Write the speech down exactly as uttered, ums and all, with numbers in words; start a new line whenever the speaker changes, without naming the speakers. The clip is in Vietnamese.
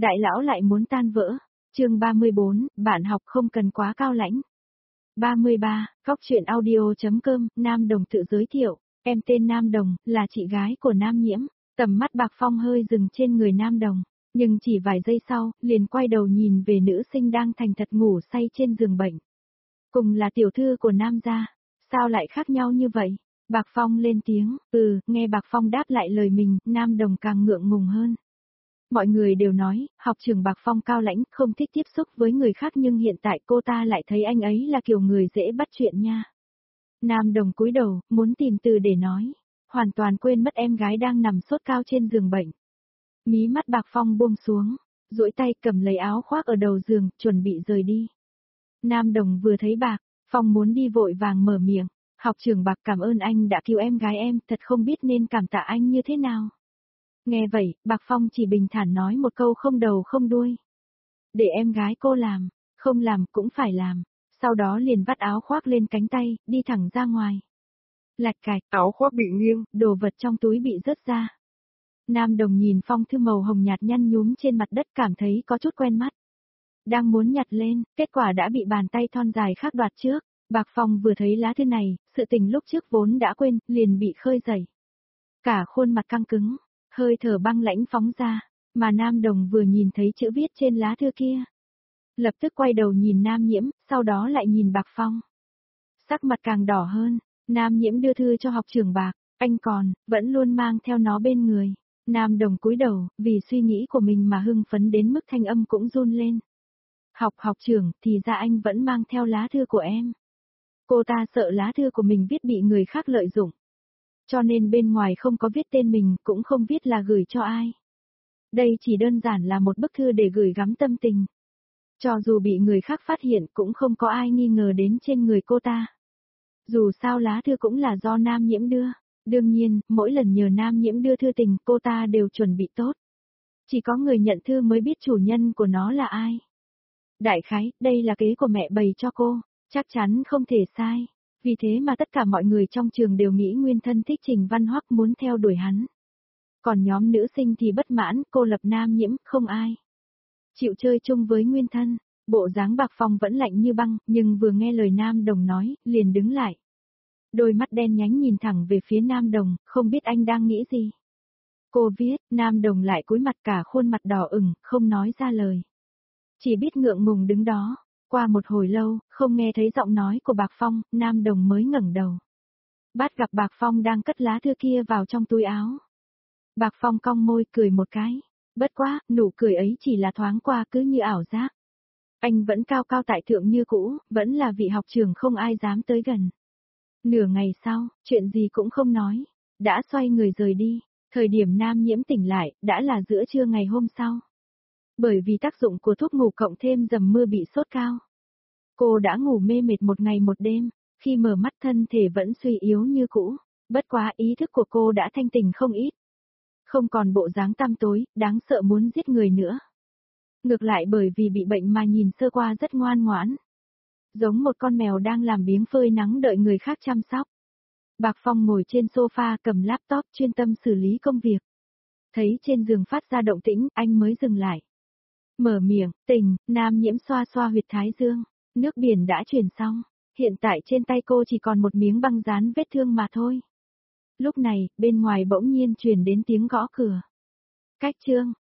đại lão lại muốn tan vỡ. Chương ba mươi bốn, bạn học không cần quá cao lãnh. ba mươi ba, Góc truyện audio.com, Nam Đồng tự giới thiệu, em tên Nam Đồng, là chị gái của Nam Nhiễm. Tầm mắt Bạc Phong hơi dừng trên người Nam Đồng, nhưng chỉ vài giây sau, liền quay đầu nhìn về nữ sinh đang thành thật ngủ say trên giường bệnh. Cùng là tiểu thư của Nam gia, sao lại khác nhau như vậy? Bạc Phong lên tiếng, ừ, nghe Bạc Phong đáp lại lời mình, Nam Đồng càng ngượng ngùng hơn. Mọi người đều nói, học trưởng Bạc Phong cao lãnh, không thích tiếp xúc với người khác nhưng hiện tại cô ta lại thấy anh ấy là kiểu người dễ bắt chuyện nha. Nam Đồng cúi đầu, muốn tìm từ để nói, hoàn toàn quên mất em gái đang nằm sốt cao trên giường bệnh. Mí mắt Bạc Phong buông xuống, duỗi tay cầm lấy áo khoác ở đầu giường, chuẩn bị rời đi. Nam Đồng vừa thấy Bạc Phong muốn đi vội vàng mở miệng, học trưởng Bạc cảm ơn anh đã cứu em gái em, thật không biết nên cảm tạ anh như thế nào. Nghe vậy, Bạc Phong chỉ bình thản nói một câu không đầu không đuôi. Để em gái cô làm, không làm cũng phải làm, sau đó liền vắt áo khoác lên cánh tay, đi thẳng ra ngoài. Lạch cạch, áo khoác bị nghiêng, đồ vật trong túi bị rớt ra. Nam Đồng nhìn phong thư màu hồng nhạt nhăn nhúm trên mặt đất cảm thấy có chút quen mắt. Đang muốn nhặt lên, kết quả đã bị bàn tay thon dài khác đoạt trước. Bạc Phong vừa thấy lá thư này, sự tình lúc trước vốn đã quên, liền bị khơi dậy. Cả khuôn mặt căng cứng, hơi thở băng lãnh phóng ra, mà Nam Đồng vừa nhìn thấy chữ viết trên lá thư kia. Lập tức quay đầu nhìn Nam Nhiễm, sau đó lại nhìn Bạc Phong. Sắc mặt càng đỏ hơn, Nam Nhiễm đưa thư cho học trưởng Bạc, anh còn, vẫn luôn mang theo nó bên người. Nam Đồng cúi đầu, vì suy nghĩ của mình mà hưng phấn đến mức thanh âm cũng run lên. Học học trưởng, thì ra anh vẫn mang theo lá thư của em. Cô ta sợ lá thư của mình viết bị người khác lợi dụng. Cho nên bên ngoài không có viết tên mình, cũng không viết là gửi cho ai. Đây chỉ đơn giản là một bức thư để gửi gắm tâm tình. Cho dù bị người khác phát hiện cũng không có ai nghi ngờ đến trên người cô ta. Dù sao lá thư cũng là do Nam Nhiễm đưa. Đương nhiên, mỗi lần nhờ Nam Nhiễm đưa thư tình cô ta đều chuẩn bị tốt. Chỉ có người nhận thư mới biết chủ nhân của nó là ai. Đại khái, đây là kế của mẹ bày cho cô, chắc chắn không thể sai. Vì thế mà tất cả mọi người trong trường đều nghĩ Nguyên Thân thích Trình Văn Hoắc muốn theo đuổi hắn. Còn nhóm nữ sinh thì bất mãn, cô lập Nam Nhiễm, không ai chịu chơi chung với Nguyên Thân. Bộ dáng Bạc Phong vẫn lạnh như băng, nhưng vừa nghe lời Nam Đồng nói, liền đứng lại. Đôi mắt đen nhánh nhìn thẳng về phía Nam Đồng, không biết anh đang nghĩ gì. Cô viết, Nam Đồng lại cúi mặt cả khuôn mặt đỏ ửng, không nói ra lời. Chỉ biết ngượng ngùng đứng đó. Qua một hồi lâu, không nghe thấy giọng nói của Bạc Phong, Nam Đồng mới ngẩng đầu. Bắt gặp Bạc Phong đang cất lá thư kia vào trong túi áo. Bạc Phong cong môi cười một cái. Bất quá, nụ cười ấy chỉ là thoáng qua cứ như ảo giác. Anh vẫn cao cao tại thượng như cũ, vẫn là vị học trưởng không ai dám tới gần. Nửa ngày sau, chuyện gì cũng không nói, đã xoay người rời đi. Thời điểm Nam Nhiễm tỉnh lại, đã là giữa trưa ngày hôm sau. Bởi vì tác dụng của thuốc ngủ cộng thêm dầm mưa bị sốt cao. Cô đã ngủ mê mệt một ngày một đêm, khi mở mắt thân thể vẫn suy yếu như cũ, bất quá ý thức của cô đã thanh tỉnh không ít. Không còn bộ dáng tăm tối, đáng sợ muốn giết người nữa. Ngược lại bởi vì bị bệnh mà nhìn sơ qua rất ngoan ngoãn. Giống một con mèo đang làm biếng phơi nắng đợi người khác chăm sóc. Bạc Phong ngồi trên sofa cầm laptop chuyên tâm xử lý công việc. Thấy trên giường phát ra động tĩnh, anh mới dừng lại. Mở miệng, tỉnh, Nam Nhiễm xoa xoa huyệt thái dương. Nước biển đã chuyển xong, hiện tại trên tay cô chỉ còn một miếng băng dán vết thương mà thôi. Lúc này, bên ngoài bỗng nhiên truyền đến tiếng gõ cửa. Cách Trương,